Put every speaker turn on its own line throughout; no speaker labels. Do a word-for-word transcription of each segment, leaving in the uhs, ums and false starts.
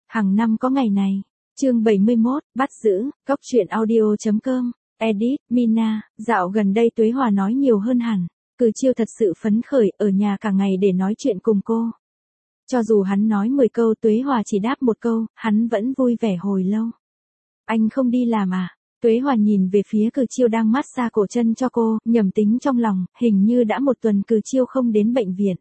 Hàng năm có ngày này. Chương bảy mươi mốt, bắt giữ, cóc truyện audio chấm com, edit, Mina, dạo gần đây Tuế Hòa nói nhiều hơn hẳn, Cừ Chiêu thật sự phấn khởi, ở nhà cả ngày để nói chuyện cùng cô. Cho dù hắn nói mười câu Tuế Hòa chỉ đáp một câu, hắn vẫn vui vẻ hồi lâu. Anh không đi làm à? Tuế Hòa nhìn về phía Cừ Chiêu đang massage cổ chân cho cô, nhẩm tính trong lòng, hình như đã một tuần Cừ Chiêu không đến bệnh viện.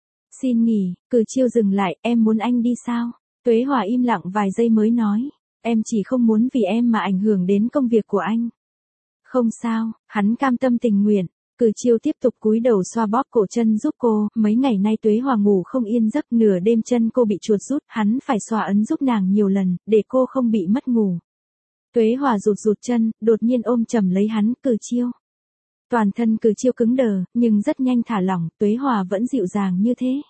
Xin nghỉ, Cừ Chiêu dừng lại, em muốn anh đi sao? Tuế Hòa im lặng vài giây mới nói, em chỉ không muốn vì em mà ảnh hưởng đến công việc của anh. Không sao, hắn cam tâm tình nguyện. Cừ Chiêu tiếp tục cúi đầu xoa bóp cổ chân giúp cô, mấy ngày nay Tuế Hòa ngủ không yên giấc, nửa đêm chân cô bị chuột rút, hắn phải xoa ấn giúp nàng nhiều lần, để cô không bị mất ngủ. Tuế Hòa rụt rụt chân, đột nhiên ôm chầm lấy hắn, Cừ Chiêu. Toàn thân Cừ Chiêu cứng đờ, nhưng rất nhanh thả lỏng, Tuế Hòa vẫn dịu dàng như thế.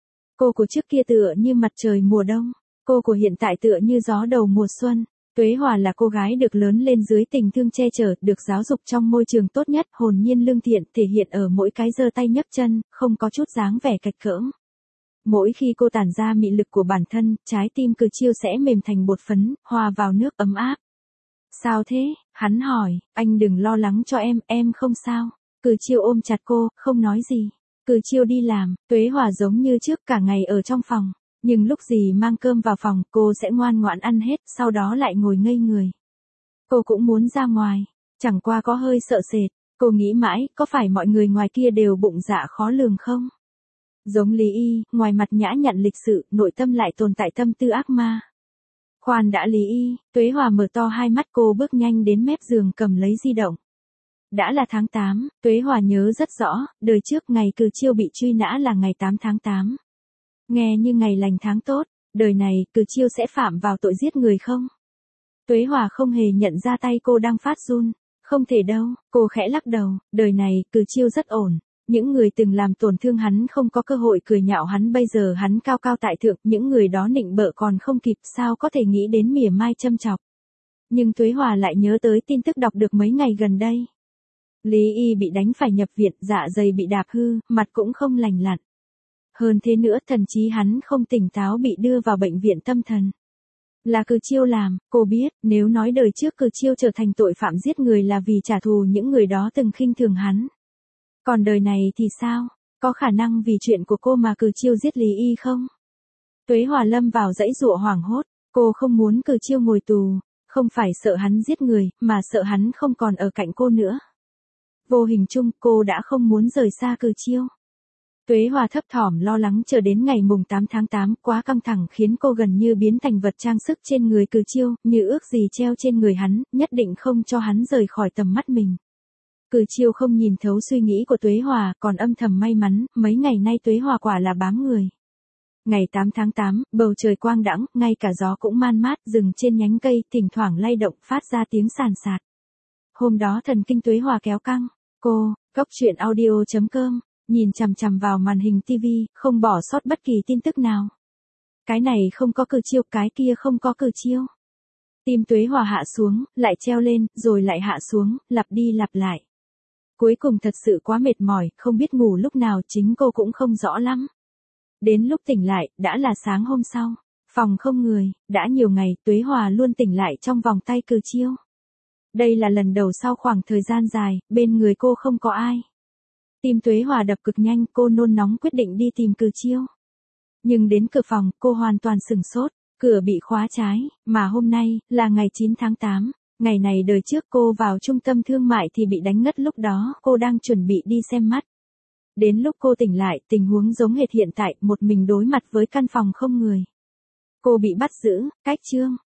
Cô của trước kia tựa như mặt trời mùa đông, cô của hiện tại tựa như gió đầu mùa xuân. Tuế Hòa là cô gái được lớn lên dưới tình thương che chở, được giáo dục trong môi trường tốt nhất, hồn nhiên lương thiện, thể hiện ở mỗi cái giơ tay nhấc chân, không có chút dáng vẻ kệch cỡm. Mỗi khi cô tản ra mị lực của bản thân, trái tim Cừ Chiêu sẽ mềm thành bột phấn, hòa vào nước ấm áp. Sao thế? Hắn hỏi, anh đừng lo lắng cho em, em không sao. Cừ Chiêu ôm chặt cô, không nói gì. Cừ Chiêu đi làm, Tuế Hòa giống như trước cả ngày ở trong phòng. Nhưng lúc gì mang cơm vào phòng, cô sẽ ngoan ngoãn ăn hết, sau đó lại ngồi ngây người. Cô cũng muốn ra ngoài, chẳng qua có hơi sợ sệt. Cô nghĩ mãi, có phải mọi người ngoài kia đều bụng dạ khó lường không? Giống Lý Y, ngoài mặt nhã nhặn lịch sự, nội tâm lại tồn tại tâm tư ác ma. Khoan đã Lý Y, Tuế Hòa mở to hai mắt, cô bước nhanh đến mép giường cầm lấy di động. Đã là tháng tám, Tuế Hòa nhớ rất rõ, đời trước ngày Cừ Chiêu bị truy nã là ngày tám tháng tám. Nghe như ngày lành tháng tốt, đời này Cừ Chiêu sẽ phạm vào tội giết người không? Tuế Hòa không hề nhận ra tay cô đang phát run. Không thể đâu, cô khẽ lắc đầu, đời này Cừ Chiêu rất ổn. Những người từng làm tổn thương hắn không có cơ hội cười nhạo hắn, bây giờ hắn cao cao tại thượng, những người đó nịnh bợ còn không kịp, sao có thể nghĩ đến mỉa mai châm chọc. Nhưng Tuế Hòa lại nhớ tới tin tức đọc được mấy ngày gần đây. Lý Y bị đánh phải nhập viện, dạ dày bị đạp hư, mặt cũng không lành lặn. Hơn thế nữa, thần trí hắn không tỉnh táo, bị đưa vào bệnh viện tâm thần. Là Cừ Chiêu làm, cô biết, nếu nói đời trước Cừ Chiêu trở thành tội phạm giết người là vì trả thù những người đó từng khinh thường hắn. Còn đời này thì sao? Có khả năng vì chuyện của cô mà Cừ Chiêu giết Lý Y không? Tuế Hòa lâm vào dãy dụa hoảng hốt, cô không muốn Cừ Chiêu ngồi tù, không phải sợ hắn giết người, mà sợ hắn không còn ở cạnh cô nữa. Vô hình chung, cô đã không muốn rời xa Cừ Chiêu. Tuế Hòa thấp thỏm lo lắng chờ đến ngày mùng tám tháng tám, quá căng thẳng khiến cô gần như biến thành vật trang sức trên người Cừ Chiêu, như ước gì treo trên người hắn, nhất định không cho hắn rời khỏi tầm mắt mình. Cừ Chiêu không nhìn thấu suy nghĩ của Tuế Hòa, còn âm thầm may mắn, mấy ngày nay Tuế Hòa quả là bám người. Ngày tám tháng tám, bầu trời quang đãng, ngay cả gió cũng man mát, rừng trên nhánh cây, thỉnh thoảng lay động, phát ra tiếng sàn sạt. Hôm đó thần kinh Tuế Hòa kéo căng, cô, cóc truyện audio chấm com, nhìn chằm chằm vào màn hình tivi, không bỏ sót bất kỳ tin tức nào. Cái này không có Cừ Chiêu, cái kia không có Cừ Chiêu. Tim Tuế Hòa hạ xuống, lại treo lên, rồi lại hạ xuống, lặp đi lặp lại. Cuối cùng thật sự quá mệt mỏi, không biết ngủ lúc nào, chính cô cũng không rõ lắm. Đến lúc tỉnh lại, đã là sáng hôm sau. Phòng không người, đã nhiều ngày, Tuế Hòa luôn tỉnh lại trong vòng tay Cừ Chiêu. Đây là lần đầu sau khoảng thời gian dài, bên người cô không có ai. Tim Tuế Hòa đập cực nhanh, cô nôn nóng quyết định đi tìm Cừ Chiêu. Nhưng đến cửa phòng, cô hoàn toàn sửng sốt, cửa bị khóa trái, mà hôm nay, là ngày chín tháng tám. Ngày này đời trước cô vào trung tâm thương mại thì bị đánh ngất, lúc đó cô đang chuẩn bị đi xem mắt. Đến lúc cô tỉnh lại, tình huống giống hệt hiện tại, một mình đối mặt với căn phòng không người. Cô bị bắt giữ, cách chương.